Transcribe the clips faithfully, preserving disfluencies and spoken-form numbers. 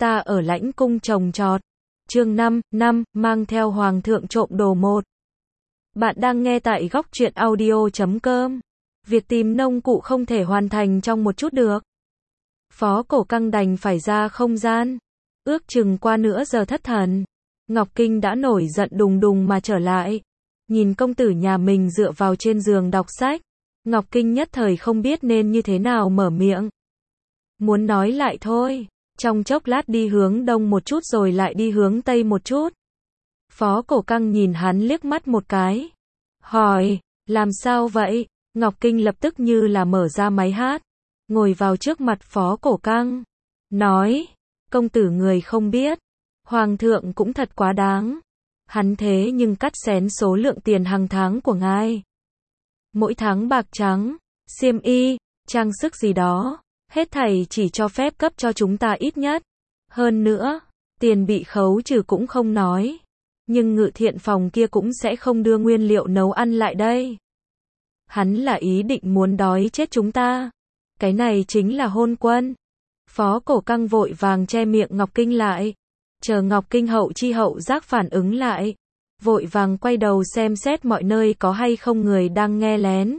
Ta ở lãnh cung trồng trọt. Chương năm, năm, mang theo hoàng thượng trộm đồ một. Bạn đang nghe tại góc truyện audio chấm com. Việc tìm nông cụ không thể hoàn thành trong một chút được. Phó Cổ Căng đành phải ra không gian. Ước chừng qua nửa giờ thất thần, Ngọc Kinh đã nổi giận đùng đùng mà trở lại. Nhìn công tử nhà mình dựa vào trên giường đọc sách, Ngọc Kinh nhất thời không biết nên như thế nào mở miệng. Muốn nói lại thôi, trong chốc lát đi hướng đông một chút rồi lại đi hướng tây một chút. Phó Cổ Căng nhìn hắn liếc mắt một cái, hỏi, làm sao vậy? Ngọc Kinh lập tức như là mở ra máy hát, ngồi vào trước mặt Phó Cổ Căng, nói, công tử người không biết, hoàng thượng cũng thật quá đáng. Hắn thế nhưng cắt xén số lượng tiền hàng tháng của ngài. Mỗi tháng bạc trắng, xiêm y, trang sức gì đó, hết thảy chỉ cho phép cấp cho chúng ta ít nhất. Hơn nữa, tiền bị khấu trừ cũng không nói. Nhưng ngự thiện phòng kia cũng sẽ không đưa nguyên liệu nấu ăn lại đây. Hắn là ý định muốn đói chết chúng ta. Cái này chính là hôn quân. Phó Cổ Căng vội vàng che miệng Ngọc Kinh lại. Chờ Ngọc Kinh hậu chi hậu giác phản ứng lại, vội vàng quay đầu xem xét mọi nơi có hay không người đang nghe lén.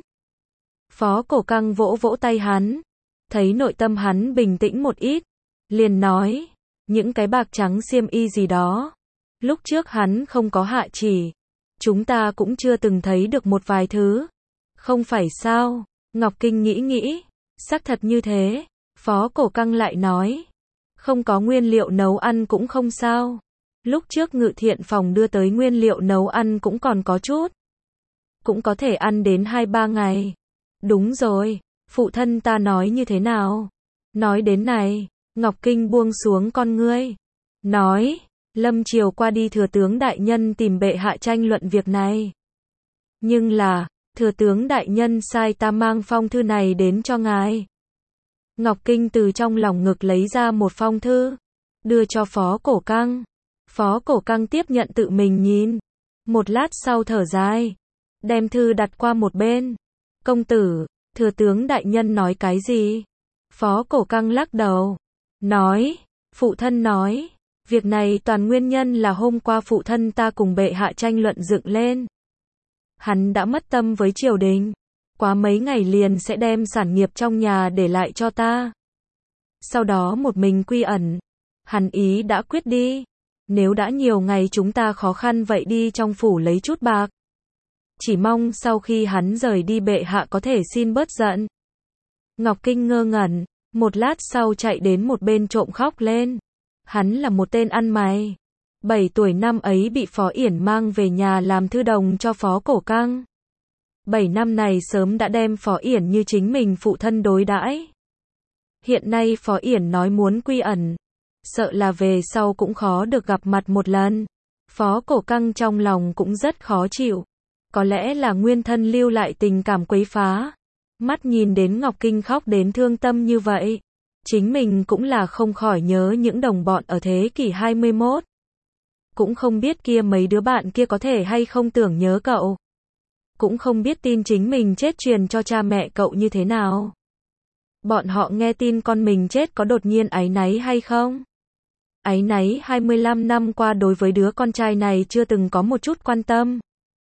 Phó Cổ Căng vỗ vỗ tay hắn, thấy nội tâm hắn bình tĩnh một ít, liền nói, những cái bạc trắng xiêm y gì đó, lúc trước hắn không có hạ chỉ, chúng ta cũng chưa từng thấy được một vài thứ. Không phải sao? Ngọc Kinh nghĩ nghĩ, xác thật như thế. Phó Cổ Căng lại nói, không có nguyên liệu nấu ăn cũng không sao. Lúc trước ngự thiện phòng đưa tới nguyên liệu nấu ăn cũng còn có chút. Cũng có thể ăn đến hai ba ngày. Đúng rồi, phụ thân ta nói như thế nào? Nói đến này, Ngọc Kinh buông xuống con ngươi. Nói, lâm chiều qua đi thừa tướng đại nhân tìm bệ hạ tranh luận việc này. Nhưng là, thừa tướng đại nhân sai ta mang phong thư này đến cho ngài. Ngọc Kinh từ trong lòng ngực lấy ra một phong thư, đưa cho Phó Cổ Căng. Phó Cổ Căng tiếp nhận tự mình nhìn. Một lát sau thở dài, đem thư đặt qua một bên. Công tử, thừa tướng đại nhân nói cái gì? Phó Cổ Căng lắc đầu, nói, phụ thân nói, việc này toàn nguyên nhân là hôm qua phụ thân ta cùng bệ hạ tranh luận dựng lên. Hắn đã mất tâm với triều đình. Quá mấy ngày liền sẽ đem sản nghiệp trong nhà để lại cho ta. Sau đó một mình quy ẩn. Hắn ý đã quyết đi. Nếu đã nhiều ngày chúng ta khó khăn vậy đi trong phủ lấy chút bạc. Chỉ mong sau khi hắn rời đi bệ hạ có thể xin bớt giận. Ngọc Kinh ngơ ngẩn, một lát sau chạy đến một bên trộm khóc lên. Hắn là một tên ăn mày. Bảy tuổi năm ấy bị Phó Yển mang về nhà làm thư đồng cho Phó Cổ Căng. Bảy năm này sớm đã đem Phó Yển như chính mình phụ thân đối đãi. Hiện nay Phó Yển nói muốn quy ẩn, sợ là về sau cũng khó được gặp mặt một lần. Phó Cổ Căng trong lòng cũng rất khó chịu. Có lẽ là nguyên thân lưu lại tình cảm quấy phá. Mắt nhìn đến Ngọc Kinh khóc đến thương tâm như vậy, chính mình cũng là không khỏi nhớ những đồng bọn ở thế kỷ hai mươi mốt. Cũng không biết kia mấy đứa bạn kia có thể hay không tưởng nhớ cậu. Cũng không biết tin chính mình chết truyền cho cha mẹ cậu như thế nào. Bọn họ nghe tin con mình chết có đột nhiên áy náy hay không? Áy náy hai mươi lăm năm qua đối với đứa con trai này chưa từng có một chút quan tâm.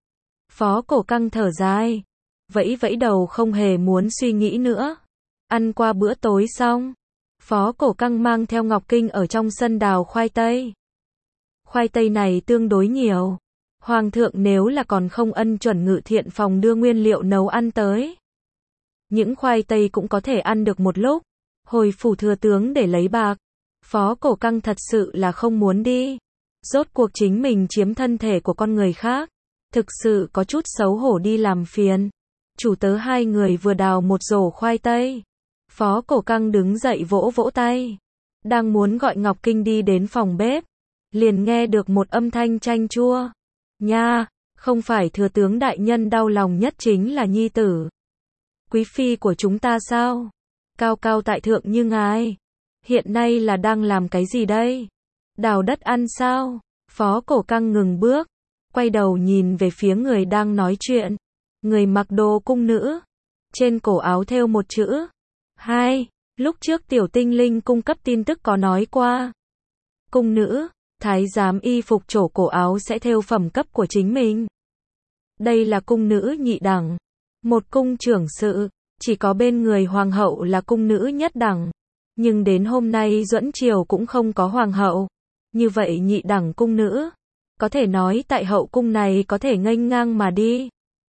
Phó Cổ Căng thở dài, vẫy vẫy đầu không hề muốn suy nghĩ nữa. Ăn qua bữa tối xong, Phó Cổ Căng mang theo Ngọc Kinh ở trong sân đào khoai tây. Khoai tây này tương đối nhiều. Hoàng thượng nếu là còn không ân chuẩn ngự thiện phòng đưa nguyên liệu nấu ăn tới. Những khoai tây cũng có thể ăn được một lúc. Hồi phủ thừa tướng để lấy bạc. Phó Cổ Căng thật sự là không muốn đi. Rốt cuộc chính mình chiếm thân thể của con người khác. Thực sự có chút xấu hổ đi làm phiền. Chủ tớ hai người vừa đào một rổ khoai tây. Phó Cổ Căng đứng dậy vỗ vỗ tay. Đang muốn gọi Ngọc Kinh đi đến phòng bếp. Liền nghe được một âm thanh chanh chua. Nha, không phải thừa tướng đại nhân đau lòng nhất chính là nhi tử. Quý phi của chúng ta sao? Cao cao tại thượng như ngài. Hiện nay là đang làm cái gì đây? Đào đất ăn sao? Phó Cổ Căng ngừng bước, quay đầu nhìn về phía người đang nói chuyện. Người mặc đồ cung nữ. Trên cổ áo thêu một chữ. Hai, lúc trước tiểu tinh linh cung cấp tin tức có nói qua. Cung nữ, thái giám y phục trổ cổ áo sẽ thêu phẩm cấp của chính mình. Đây là cung nữ nhị đẳng. Một cung trưởng sự, chỉ có bên người hoàng hậu là cung nữ nhất đẳng. Nhưng đến hôm nay Duẫn Triều cũng không có hoàng hậu. Như vậy nhị đẳng cung nữ, có thể nói tại hậu cung này có thể nghênh ngang mà đi.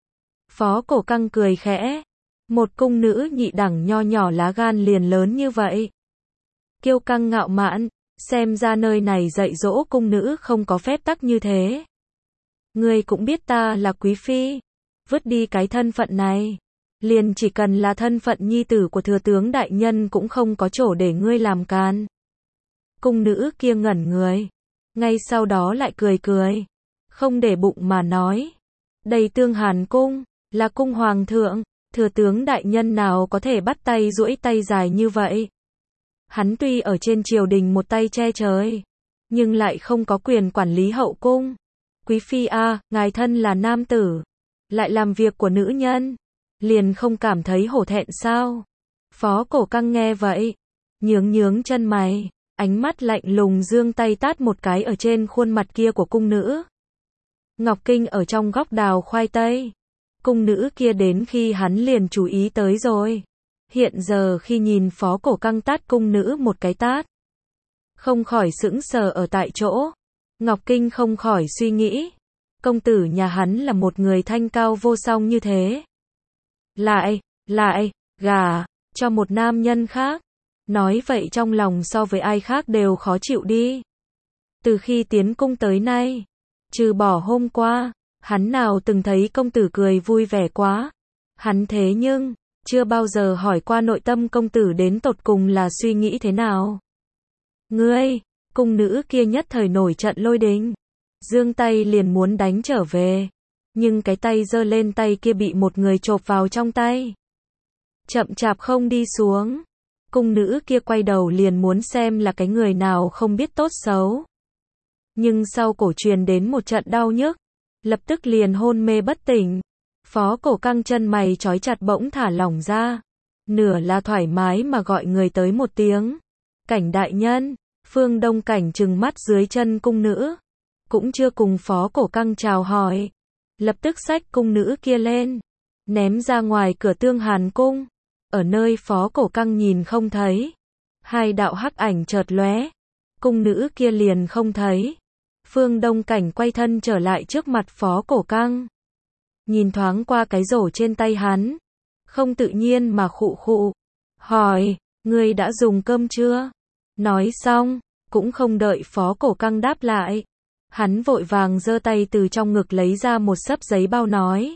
Phó Cổ Căng cười khẽ. Một cung nữ nhị đẳng nho nhỏ lá gan liền lớn như vậy. Kiêu căng ngạo mạn, xem ra nơi này dạy dỗ cung nữ không có phép tắc như thế. Ngươi cũng biết ta là quý phi, vứt đi cái thân phận này, liền chỉ cần là thân phận nhi tử của thừa tướng đại nhân cũng không có chỗ để ngươi làm can. Cung nữ kia ngẩn người, ngay sau đó lại cười cười, không để bụng mà nói, đây Tương Hàn cung, là cung hoàng thượng, thừa tướng đại nhân nào có thể bắt tay duỗi tay dài như vậy. Hắn tuy ở trên triều đình một tay che trời, nhưng lại không có quyền quản lý hậu cung. Quý phi a, ngài thân là nam tử, lại làm việc của nữ nhân, liền không cảm thấy hổ thẹn sao? Phó Cổ Căng nghe vậy, nhướng nhướng chân mày, ánh mắt lạnh lùng giương tay tát một cái ở trên khuôn mặt kia của cung nữ. Ngọc Kinh ở trong góc đào khoai tây. Cung nữ kia đến khi hắn liền chú ý tới rồi. Hiện giờ khi nhìn Phó Cổ Căng tát cung nữ một cái tát, không khỏi sững sờ ở tại chỗ. Ngọc Kinh không khỏi suy nghĩ, công tử nhà hắn là một người thanh cao vô song như thế. Lại, lại, gả, cho một nam nhân khác. Nói vậy trong lòng so với ai khác đều khó chịu đi. Từ khi tiến cung tới nay, trừ bỏ hôm qua, hắn nào từng thấy công tử cười vui vẻ quá. Hắn thế nhưng, chưa bao giờ hỏi qua nội tâm công tử đến tột cùng là suy nghĩ thế nào. Ngươi, cung nữ kia nhất thời nổi trận lôi đình, giương tay liền muốn đánh trở về, nhưng cái tay giơ lên tay kia bị một người chộp vào trong tay. Chậm chạp không đi xuống, cung nữ kia quay đầu liền muốn xem là cái người nào không biết tốt xấu. Nhưng sau cổ truyền đến một trận đau nhức, lập tức liền hôn mê bất tỉnh. Phó Cổ Căng chân mày trói chặt bỗng thả lỏng ra, nửa là thoải mái mà gọi người tới một tiếng. Cảnh đại nhân. Phương Đông Cảnh trừng mắt dưới chân cung nữ, cũng chưa cùng Phó Cổ Căng chào hỏi, lập tức xách cung nữ kia lên, ném ra ngoài cửa Tương Hàn cung, ở nơi Phó Cổ Căng nhìn không thấy. Hai đạo hắc ảnh chợt lóe, cung nữ kia liền không thấy. Phương Đông Cảnh quay thân trở lại trước mặt Phó Cổ Căng, nhìn thoáng qua cái rổ trên tay hắn, không tự nhiên mà khụ khụ, hỏi, ngươi đã dùng cơm chưa? Nói xong, cũng không đợi Phó Cổ Căng đáp lại, hắn vội vàng giơ tay từ trong ngực lấy ra một xấp giấy bao nói.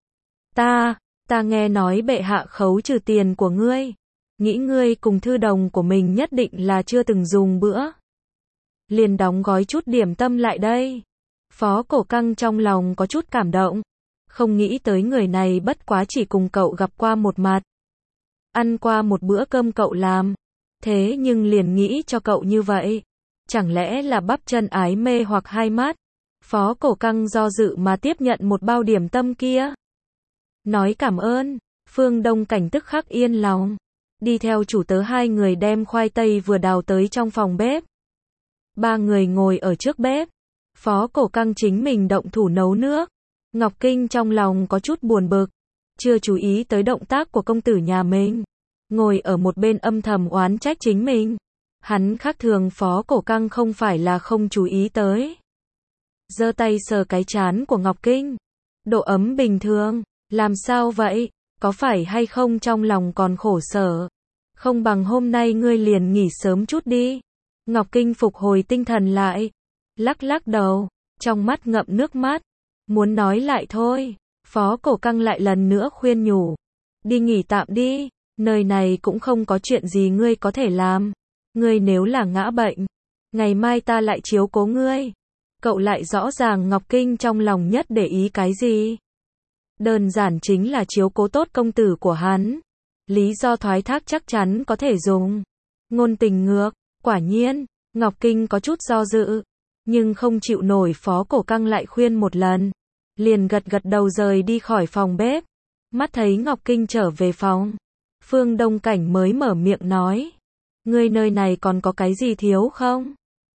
Ta, ta nghe nói bệ hạ khấu trừ tiền của ngươi, nghĩ ngươi cùng thư đồng của mình nhất định là chưa từng dùng bữa. Liền đóng gói chút điểm tâm lại đây. Phó Cổ Căng trong lòng có chút cảm động, không nghĩ tới người này bất quá chỉ cùng cậu gặp qua một mặt, ăn qua một bữa cơm cậu làm. Thế nhưng liền nghĩ cho cậu như vậy, chẳng lẽ là bắp chân ái mê hoặc hai mắt? Phó Cổ Căng do dự mà tiếp nhận một bao điểm tâm kia. Nói cảm ơn, Phương Đông Cảnh tức khắc yên lòng, đi theo chủ tớ hai người đem khoai tây vừa đào tới trong phòng bếp. Ba người ngồi ở trước bếp, Phó Cổ Căng chính mình động thủ nấu nước. Ngọc Kinh trong lòng có chút buồn bực, chưa chú ý tới động tác của công tử nhà mình, ngồi ở một bên âm thầm oán trách chính mình. Hắn khác thường Phó Cổ Căng không phải là không chú ý tới. Giơ tay sờ cái trán của Ngọc Kinh. Độ ấm bình thường, làm sao vậy? Có phải hay không trong lòng còn khổ sở? Không bằng hôm nay ngươi liền nghỉ sớm chút đi. Ngọc Kinh phục hồi tinh thần lại, lắc lắc đầu, trong mắt ngậm nước mắt, muốn nói lại thôi. Phó Cổ Căng lại lần nữa khuyên nhủ, đi nghỉ tạm đi, nơi này cũng không có chuyện gì ngươi có thể làm. Ngươi nếu là ngã bệnh, ngày mai ta lại chiếu cố ngươi. Cậu lại rõ ràng Ngọc Kinh trong lòng nhất để ý cái gì? Đơn giản chính là chiếu cố tốt công tử của hắn. Lý do thoái thác chắc chắn có thể dùng. Ngôn tình ngược, quả nhiên, Ngọc Kinh có chút do dự, nhưng không chịu nổi Phó Cổ Căng lại khuyên một lần, liền gật gật đầu rời đi khỏi phòng bếp. Mắt thấy Ngọc Kinh trở về phòng, Phương Đông Cảnh mới mở miệng nói, ngươi nơi này còn có cái gì thiếu không?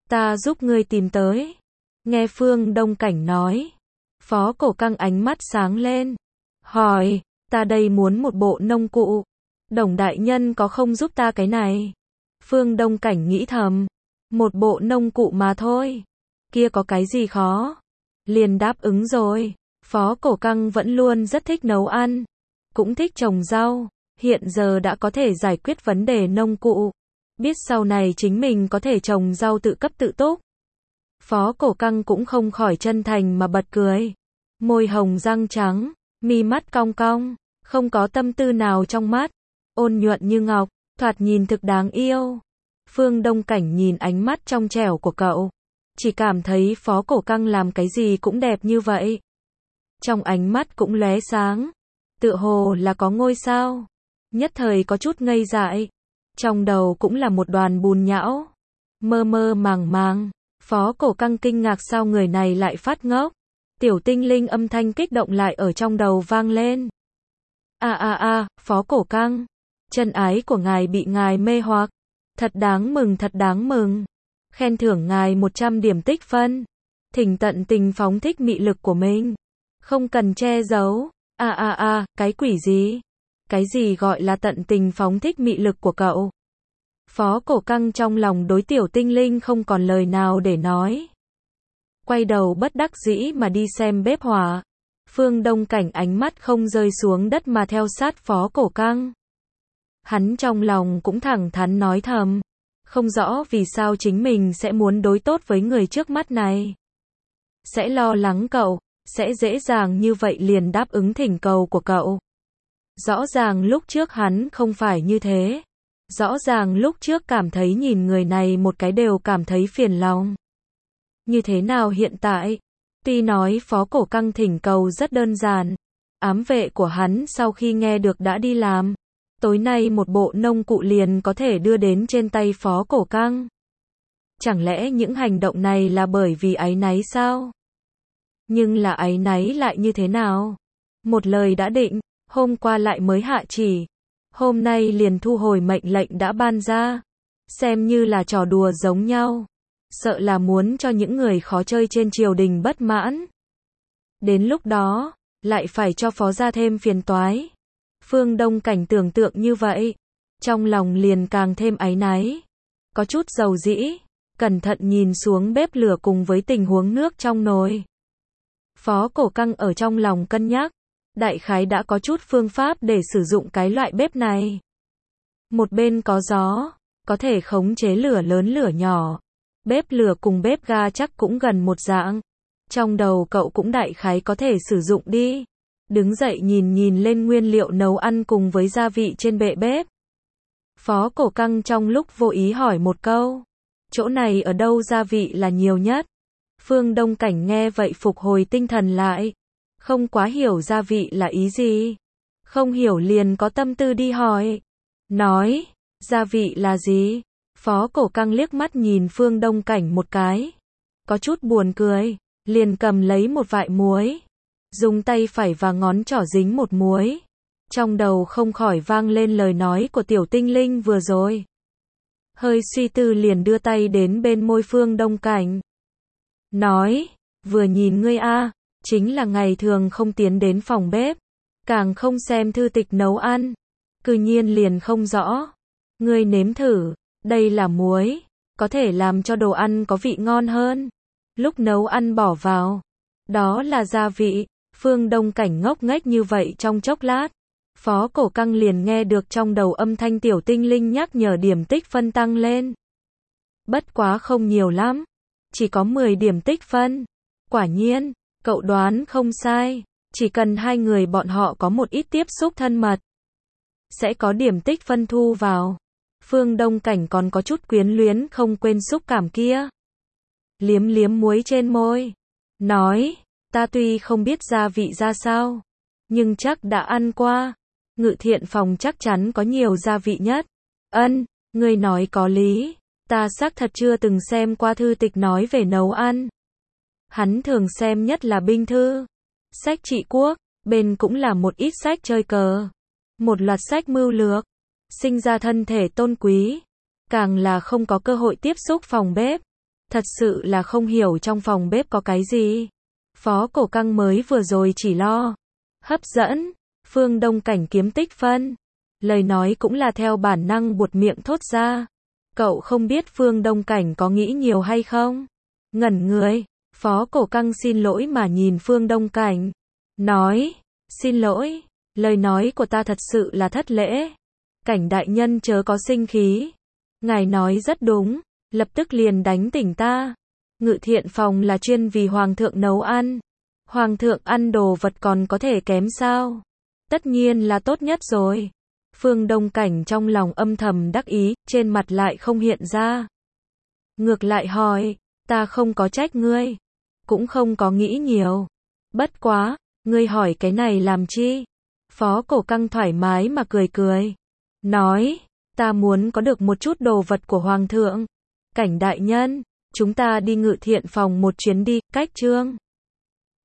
Ta giúp ngươi tìm tới. Nghe Phương Đông Cảnh nói. Phó Cổ Căng ánh mắt sáng lên. Hỏi, ta đây muốn một bộ nông cụ. Đồng đại nhân có không giúp ta cái này? Phương Đông Cảnh nghĩ thầm. Một bộ nông cụ mà thôi. Kia có cái gì khó? Liền đáp ứng rồi. Phó Cổ Căng vẫn luôn rất thích nấu ăn. Cũng thích trồng rau. Hiện giờ đã có thể giải quyết vấn đề nông cụ. Biết sau này chính mình có thể trồng rau tự cấp tự túc. Phó Cổ Căng cũng không khỏi chân thành mà bật cười. Môi hồng răng trắng, mi mắt cong cong, không có tâm tư nào trong mắt. Ôn nhuận như ngọc, thoạt nhìn thực đáng yêu. Phương Đông Cảnh nhìn ánh mắt trong trẻo của cậu. Chỉ cảm thấy Phó Cổ Căng làm cái gì cũng đẹp như vậy. Trong ánh mắt cũng lóe sáng. Tựa hồ là có ngôi sao. Nhất thời có chút ngây dại. Trong đầu cũng là một đoàn bùn nhão. Mơ mơ màng màng. Phó Cổ Căng kinh ngạc sao người này lại phát ngốc. Tiểu tinh linh âm thanh kích động lại ở trong đầu vang lên. A a a, Phó Cổ Căng. Chân ái của ngài bị ngài mê hoặc. Thật đáng mừng, thật đáng mừng. Khen thưởng ngài một trăm điểm tích phân. Thỉnh tận tình phóng thích mị lực của mình. Không cần che giấu. A a a, cái quỷ gì? Cái gì gọi là tận tình phóng thích mị lực của cậu? Phó Cổ Căng trong lòng đối tiểu tinh linh không còn lời nào để nói. Quay đầu bất đắc dĩ mà đi xem bếp hỏa. Phương Đông Cảnh ánh mắt không rơi xuống đất mà theo sát Phó Cổ Căng. Hắn trong lòng cũng thẳng thắn nói thầm. Không rõ vì sao chính mình sẽ muốn đối tốt với người trước mắt này. Sẽ lo lắng cậu, sẽ dễ dàng như vậy liền đáp ứng thỉnh cầu của cậu. Rõ ràng lúc trước hắn không phải như thế. Rõ ràng lúc trước cảm thấy nhìn người này một cái đều cảm thấy phiền lòng. Như thế nào hiện tại? Tuy nói Phó Cổ Căng thỉnh cầu rất đơn giản. Ám vệ của hắn sau khi nghe được đã đi làm. Tối nay một bộ nông cụ liền có thể đưa đến trên tay Phó Cổ Căng. Chẳng lẽ những hành động này là bởi vì áy náy sao? Nhưng là áy náy lại như thế nào? Một lời đã định, hôm qua lại mới hạ chỉ. Hôm nay liền thu hồi mệnh lệnh đã ban ra. Xem như là trò đùa giống nhau. Sợ là muốn cho những người khó chơi trên triều đình bất mãn. Đến lúc đó, lại phải cho Phó gia thêm phiền toái. Phương Đông Cảnh tưởng tượng như vậy. Trong lòng liền càng thêm áy náy. Có chút dầu dĩ. Cẩn thận nhìn xuống bếp lửa cùng với tình huống nước trong nồi. Phó Cổ Căng ở trong lòng cân nhắc. Đại khái đã có chút phương pháp để sử dụng cái loại bếp này. Một bên có gió, có thể khống chế lửa lớn lửa nhỏ. Bếp lửa cùng bếp ga chắc cũng gần một dạng. Trong đầu cậu cũng đại khái có thể sử dụng đi. Đứng dậy nhìn nhìn lên nguyên liệu nấu ăn cùng với gia vị trên bệ bếp. Phó Cổ Căng trong lúc vô ý hỏi một câu. Chỗ này ở đâu gia vị là nhiều nhất? Phương Đông Cảnh nghe vậy phục hồi tinh thần lại. Không quá hiểu gia vị là ý gì. Không hiểu liền có tâm tư đi hỏi. Nói, gia vị là gì? Phó Cổ Căng liếc mắt nhìn Phương Đông Cảnh một cái. Có chút buồn cười. Liền cầm lấy một vại muối. Dùng tay phải và ngón trỏ dính một muối. Trong đầu không khỏi vang lên lời nói của tiểu tinh linh vừa rồi. Hơi suy tư liền đưa tay đến bên môi Phương Đông Cảnh. Nói, vừa nhìn ngươi a, chính là ngày thường không tiến đến phòng bếp. Càng không xem thư tịch nấu ăn. Cư nhiên liền không rõ. Ngươi nếm thử, đây là muối. Có thể làm cho đồ ăn có vị ngon hơn. Lúc nấu ăn bỏ vào. Đó là gia vị. Phương Đông Cảnh ngốc nghếch như vậy trong chốc lát. Phó Cổ Căng liền nghe được trong đầu âm thanh tiểu tinh linh nhắc nhở điểm tích phân tăng lên. Bất quá không nhiều lắm. Chỉ có mười điểm tích phân. Quả nhiên, cậu đoán không sai. Chỉ cần hai người bọn họ có một ít tiếp xúc thân mật. Sẽ có điểm tích phân thu vào. Phương Đông Cảnh còn có chút quyến luyến không quên xúc cảm kia. Liếm liếm muối trên môi. Nói, ta tuy không biết gia vị ra sao. Nhưng chắc đã ăn qua. Ngự thiện phòng chắc chắn có nhiều gia vị nhất. Ân, ngươi nói có lý. Ta xác thật chưa từng xem qua thư tịch nói về nấu ăn. Hắn thường xem nhất là binh thư. Sách trị quốc, bên cũng là một ít sách chơi cờ. Một loạt sách mưu lược. Sinh ra thân thể tôn quý. Càng là không có cơ hội tiếp xúc phòng bếp. Thật sự là không hiểu trong phòng bếp có cái gì. Phó Cổ Căng mới vừa rồi chỉ lo hấp dẫn Phương Đông Cảnh kiếm tích phân. Lời nói cũng là theo bản năng buột miệng thốt ra. Cậu không biết Phương Đông Cảnh có nghĩ nhiều hay không? Ngẩn người, Phó Cổ Căng xin lỗi mà nhìn Phương Đông Cảnh. Nói, xin lỗi, lời nói của ta thật sự là thất lễ. Cảnh đại nhân chớ có sinh khí. Ngài nói rất đúng, lập tức liền đánh tỉnh ta. Ngự thiện phòng là chuyên vì Hoàng thượng nấu ăn. Hoàng thượng ăn đồ vật còn có thể kém sao? Tất nhiên là tốt nhất rồi. Phương Đông Cảnh trong lòng âm thầm đắc ý, trên mặt lại không hiện ra. Ngược lại hỏi, ta không có trách ngươi, cũng không có nghĩ nhiều. Bất quá, ngươi hỏi cái này làm chi? Phó Cổ Căng thoải mái mà cười cười. Nói, ta muốn có được một chút đồ vật của Hoàng thượng. Cảnh đại nhân, chúng ta đi ngự thiện phòng một chuyến đi, cách chương.